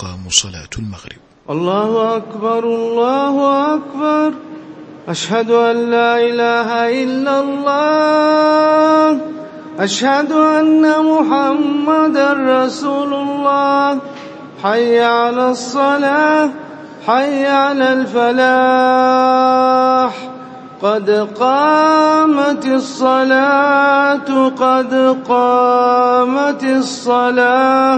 تقام صلاة المغرب. الله أكبر الله أكبر، أشهد أن لا إله إلا الله، أشهد أن محمدا رسول الله. حي على الصلاة، حي على الفلاح، قد قامت الصلاة، قد قامت الصلاة.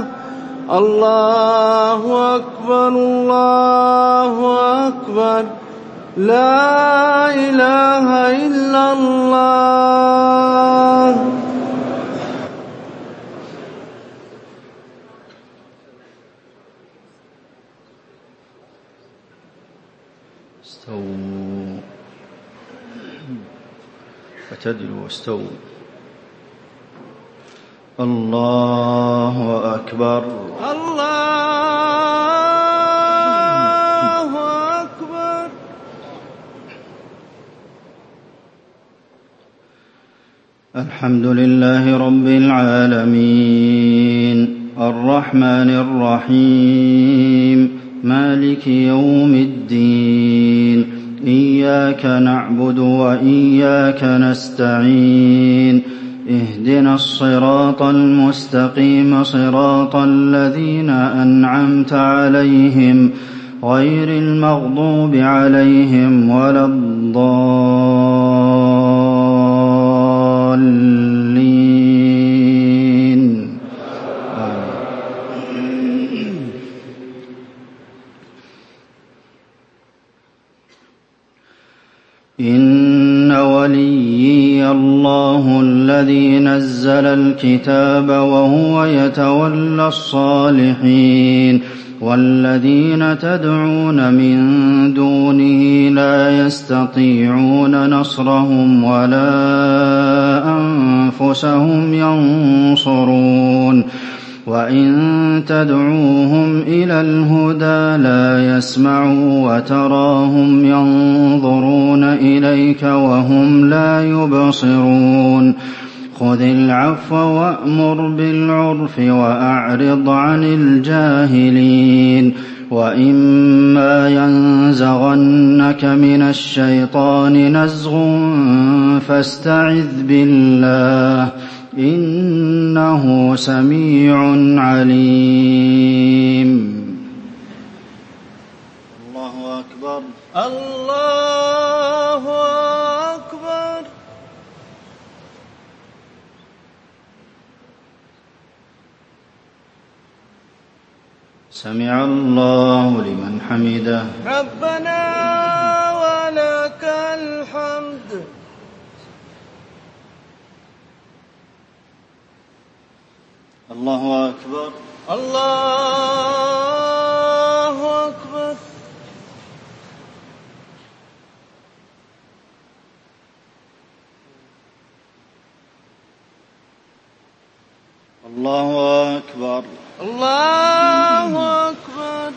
الله أكبر الله أكبر، لا إله إلا الله. استووا اعتدلوا واستووا. الله أكبر الله أكبر. الحمد لله رب العالمين، الرحمن الرحيم، مالك يوم الدين، إياك نعبد وإياك نستعين، اهدنا الصراط المستقيم، صراط الذين أنعمت عليهم غير المغضوب عليهم ولا الضالين. إن وليي الله الذي نزل الكتاب وهو يتولى الصالحين، والذين تدعون من دونه لا يستطيعون نصرهم ولا أنفسهم ينصرون. وإن تدعوهم إلى الهدى لا يسمعوا، وتراهم ينظرون إليك وهم لا يبصرون. خذ العفو وأمر بالعرف وأعرض عن الجاهلين. وإما ينزغنك من الشيطان نزغ فاستعذ بالله، إنه سميع عليم. الله أكبر الله أكبر. سمع الله لمن حمده. ربنا ولك الحمد. الله أكبر الله أكبر. الله أكبر الله أكبر.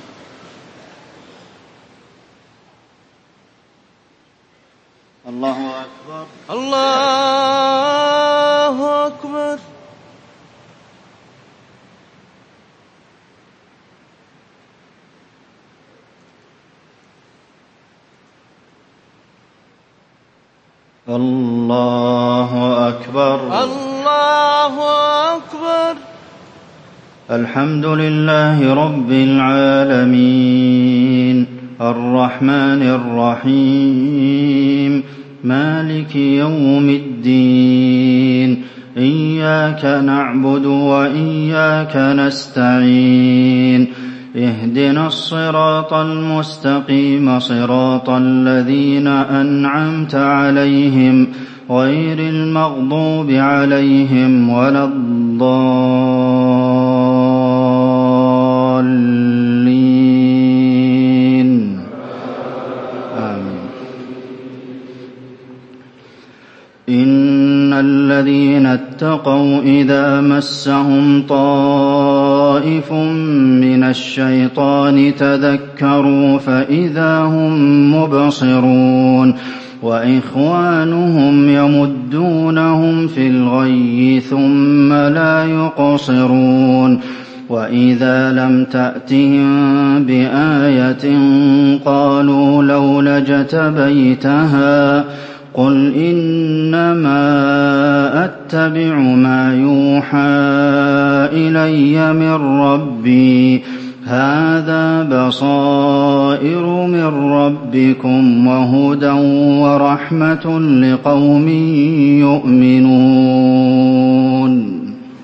الله أكبر الله أكبر. الله أكبر الله أكبر. الحمد لله رب العالمين، الرحمن الرحيم، مالك يوم الدين، إياك نعبد وإياك نستعين، اهدنا الصراط المستقيم، صراط الذين أنعمت عليهم غير المغضوب عليهم ولا الضالين. آمين. إن الذين اتقوا إذا مسهم طائف من الشيطان تذكروا فإذا هم مبصرون، وإخوانهم يمدونهم في الغي ثم لا يقصرون، وإذا لم تأتهم بآية قالوا لولا اجتبيتها قل إنما أتبع ما يوحى إلي من ربي هذا بصائر من ربكم وهدى ورحمة لقوم يؤمنون.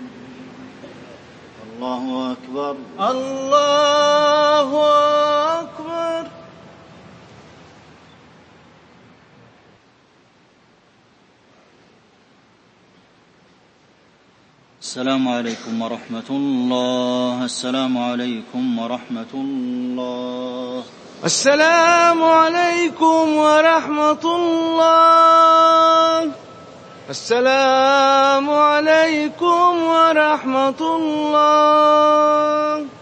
الله أكبر. الله أكبر. السلام عليكم ورحمة الله. السلام عليكم ورحمة الله. السلام عليكم ورحمة الله. السلام عليكم ورحمة الله.